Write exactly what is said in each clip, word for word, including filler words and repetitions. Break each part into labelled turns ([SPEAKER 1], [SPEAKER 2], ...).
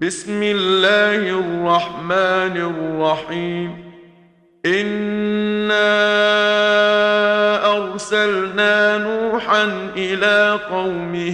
[SPEAKER 1] بسم الله الرحمن الرحيم. إنا أرسلنا نوحا إلى قومه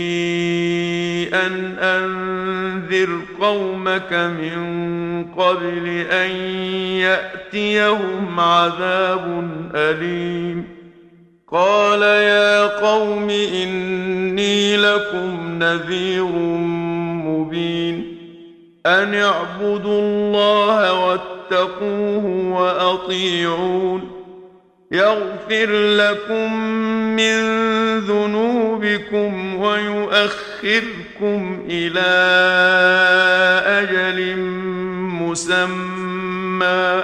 [SPEAKER 1] أن أنذر قومك من قبل أن يأتيهم عذاب أليم. قال يا قوم إني لكم نذير مبين. أن اعبدوا الله واتقوه وأطيعون. يغفر لكم من ذنوبكم ويؤخركم إلى أجل مسمى.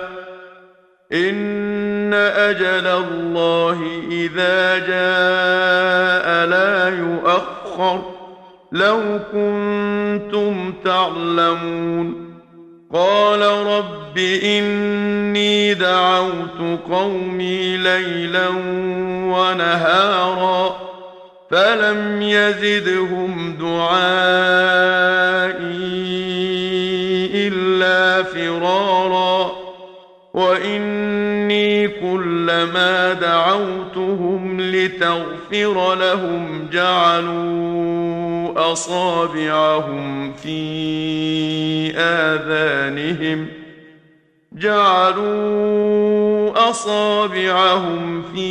[SPEAKER 1] إن أجل الله إذا جاء لا يؤخر لو كنتم تعلمون. قال رب إني دعوت قومي ليلا ونهارا فلم يزدهم دعائي إلا فرارا. وإني كلما دعوتهم لتغفر لهم جعلوا أصابعهم في آذانهم جعلوا أصابعهم في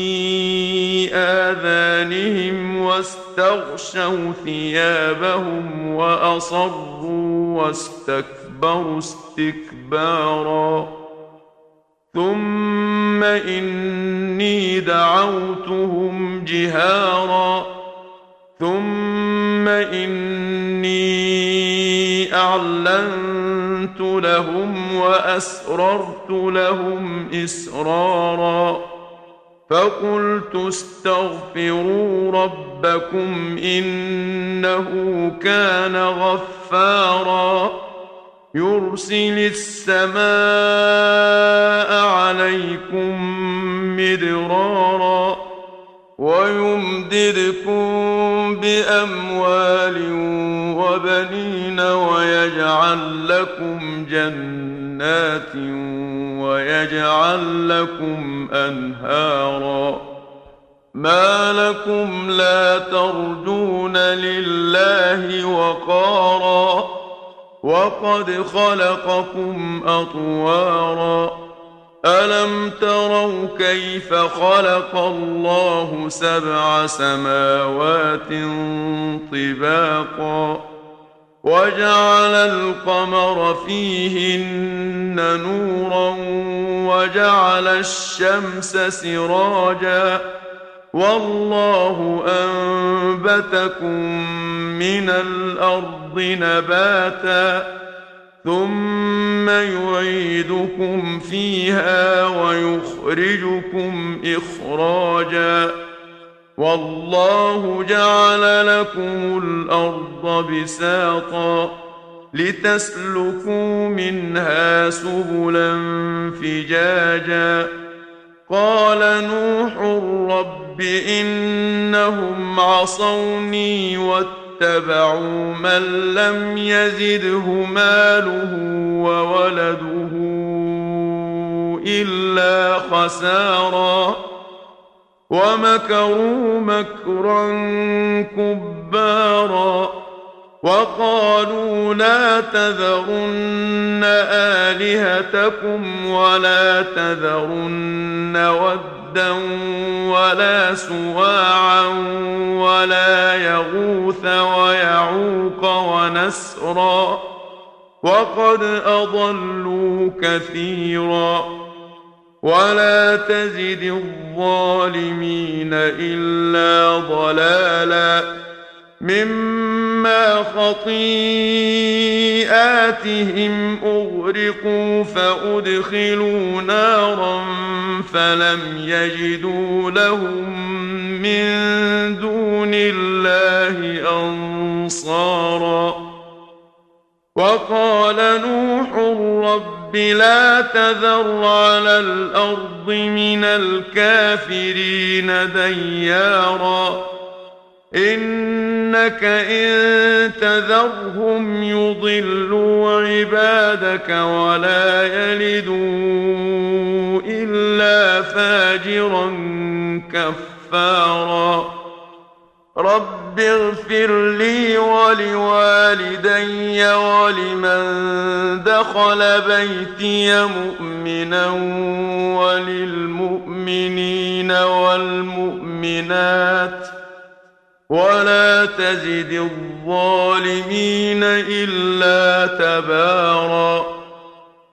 [SPEAKER 1] آذانهم واستغشوا ثيابهم وأصروا واستكبروا استكبارا. ثم إني دعوتهم جهارا ثم إني أعلنت لهم وأسررت لهم إسرارا. فقلت استغفروا ربكم إنه كان غفارا يرسل السماء عليكم مدرارا ويمددكم بأموال وبنين ويجعل لكم جنات ويجعل لكم أنهارا. ما لكم لا ترجون لله وقارا وقد خلقكم أطوارا. ألم تروا كيف خلق الله سبع سماوات طباقا وجعل القمر فيهن نورا وجعل الشمس سراجا والله أنبتكم من الأرض نباتا ثم يعيدكم فيها ويخرجكم إخراجا. والله جعل لكم الأرض بساطا لتسلكوا منها سبلا فجاجا. قال نوح رب إنهم عصوني واتبعوا من لم يزده ماله وولده إلا خسارا ومكروا مكرا كبارا. وقالوا لا تذرن آلهتكم ولا تذرن ودا ولا سواعا ولا يغوث ويعوق ونسرا وقد أضلوا كثيرا. ولا تزد الظالمين إلا ضلالا مما خطيئاتهم أغرقوا فأدخلوا نارا فلم يجدوا لهم من دون الله أنصارا. وقال نوح رب لا تذر على الأرض من الكافرين ديارا إنك إن تذرهم يضلوا عبادك ولا يلدوا إلا فاجرا كفارا رب اغفر لي ولوالدي ولمن دخل بيتي مؤمنا وللمؤمنين والمؤمنات ولا تزد الظالمين إلا تباراً